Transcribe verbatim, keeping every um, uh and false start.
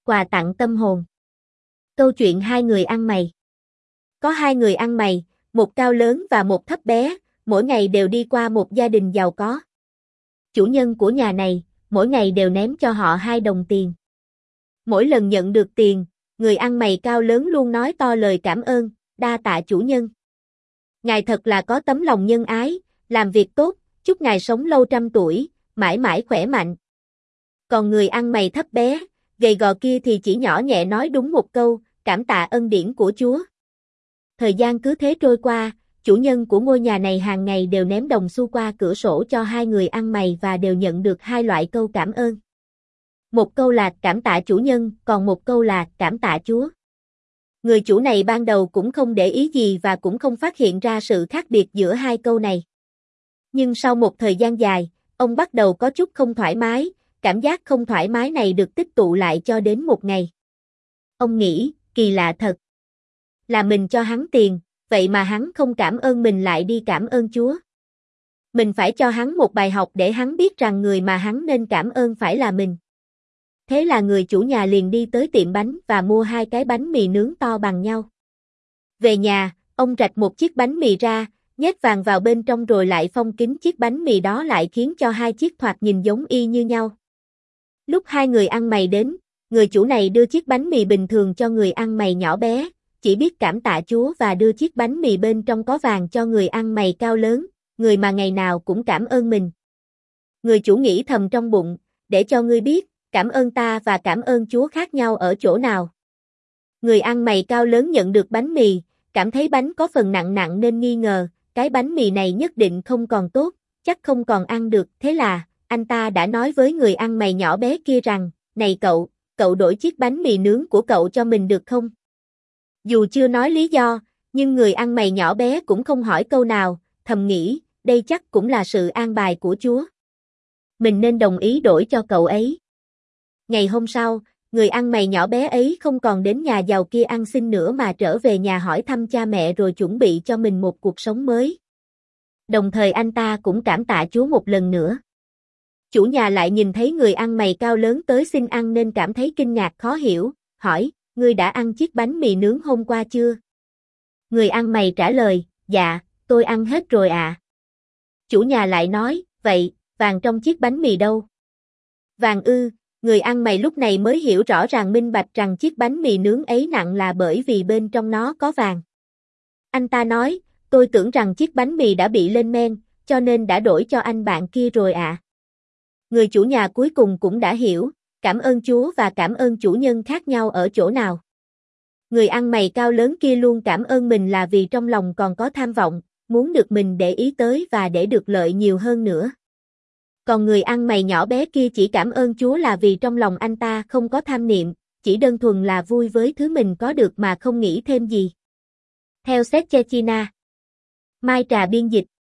Quà tặng tâm hồn. Câu chuyện hai người ăn mày. Có hai người ăn mày, một cao lớn và một thấp bé, mỗi ngày đều đi qua một gia đình giàu có. Chủ nhân của nhà này, mỗi ngày đều ném cho họ hai đồng tiền. Mỗi lần nhận được tiền, người ăn mày cao lớn luôn nói to lời cảm ơn, đa tạ chủ nhân. Ngài thật là có tấm lòng nhân ái, làm việc tốt, chúc ngài sống lâu trăm tuổi, mãi mãi khỏe mạnh. Còn người ăn mày thấp bé, gầy gò kia thì chỉ nhỏ nhẹ nói đúng một câu, cảm tạ ân điển của Chúa. Thời gian cứ thế trôi qua, chủ nhân của ngôi nhà này hàng ngày đều ném đồng xu qua cửa sổ cho hai người ăn mày và đều nhận được hai loại câu cảm ơn. Một câu là cảm tạ chủ nhân, còn một câu là cảm tạ Chúa. Người chủ này ban đầu cũng không để ý gì và cũng không phát hiện ra sự khác biệt giữa hai câu này. Nhưng sau một thời gian dài, ông bắt đầu có chút không thoải mái, cảm giác không thoải mái này được tích tụ lại cho đến một ngày. Ông nghĩ, kỳ lạ thật. Là mình cho hắn tiền, vậy mà hắn không cảm ơn mình lại đi cảm ơn Chúa. Mình phải cho hắn một bài học để hắn biết rằng người mà hắn nên cảm ơn phải là mình. Thế là người chủ nhà liền đi tới tiệm bánh và mua hai cái bánh mì nướng to bằng nhau. Về nhà, ông rạch một chiếc bánh mì ra, nhét vàng vào bên trong rồi lại phong kín chiếc bánh mì đó lại khiến cho hai chiếc thoạt nhìn giống y như nhau. Lúc hai người ăn mày đến, người chủ này đưa chiếc bánh mì bình thường cho người ăn mày nhỏ bé, chỉ biết cảm tạ Chúa và đưa chiếc bánh mì bên trong có vàng cho người ăn mày cao lớn, người mà ngày nào cũng cảm ơn mình. Người chủ nghĩ thầm trong bụng, để cho ngươi biết, cảm ơn ta và cảm ơn Chúa khác nhau ở chỗ nào. Người ăn mày cao lớn nhận được bánh mì, cảm thấy bánh có phần nặng nặng nên nghi ngờ, cái bánh mì này nhất định không còn tốt, chắc không còn ăn được, thế là, anh ta đã nói với người ăn mày nhỏ bé kia rằng, này cậu, cậu đổi chiếc bánh mì nướng của cậu cho mình được không? Dù chưa nói lý do, nhưng người ăn mày nhỏ bé cũng không hỏi câu nào, thầm nghĩ, đây chắc cũng là sự an bài của Chúa. Mình nên đồng ý đổi cho cậu ấy. Ngày hôm sau, người ăn mày nhỏ bé ấy không còn đến nhà giàu kia ăn xin nữa mà trở về nhà hỏi thăm cha mẹ rồi chuẩn bị cho mình một cuộc sống mới. Đồng thời anh ta cũng cảm tạ Chúa một lần nữa. Chủ nhà lại nhìn thấy người ăn mày cao lớn tới xin ăn nên cảm thấy kinh ngạc khó hiểu, hỏi, ngươi đã ăn chiếc bánh mì nướng hôm qua chưa? Người ăn mày trả lời, dạ, tôi ăn hết rồi ạ. À. Chủ nhà lại nói, vậy, vàng trong chiếc bánh mì đâu? Vàng ư, người ăn mày lúc này mới hiểu rõ ràng minh bạch rằng chiếc bánh mì nướng ấy nặng là bởi vì bên trong nó có vàng. Anh ta nói, tôi tưởng rằng chiếc bánh mì đã bị lên men, cho nên đã đổi cho anh bạn kia rồi ạ. À. Người chủ nhà cuối cùng cũng đã hiểu, cảm ơn Chúa và cảm ơn chủ nhân khác nhau ở chỗ nào. Người ăn mày cao lớn kia luôn cảm ơn mình là vì trong lòng còn có tham vọng, muốn được mình để ý tới và để được lợi nhiều hơn nữa. Còn người ăn mày nhỏ bé kia chỉ cảm ơn Chúa là vì trong lòng anh ta không có tham niệm, chỉ đơn thuần là vui với thứ mình có được mà không nghĩ thêm gì. Theo Séchechina. Mai Trà biên dịch.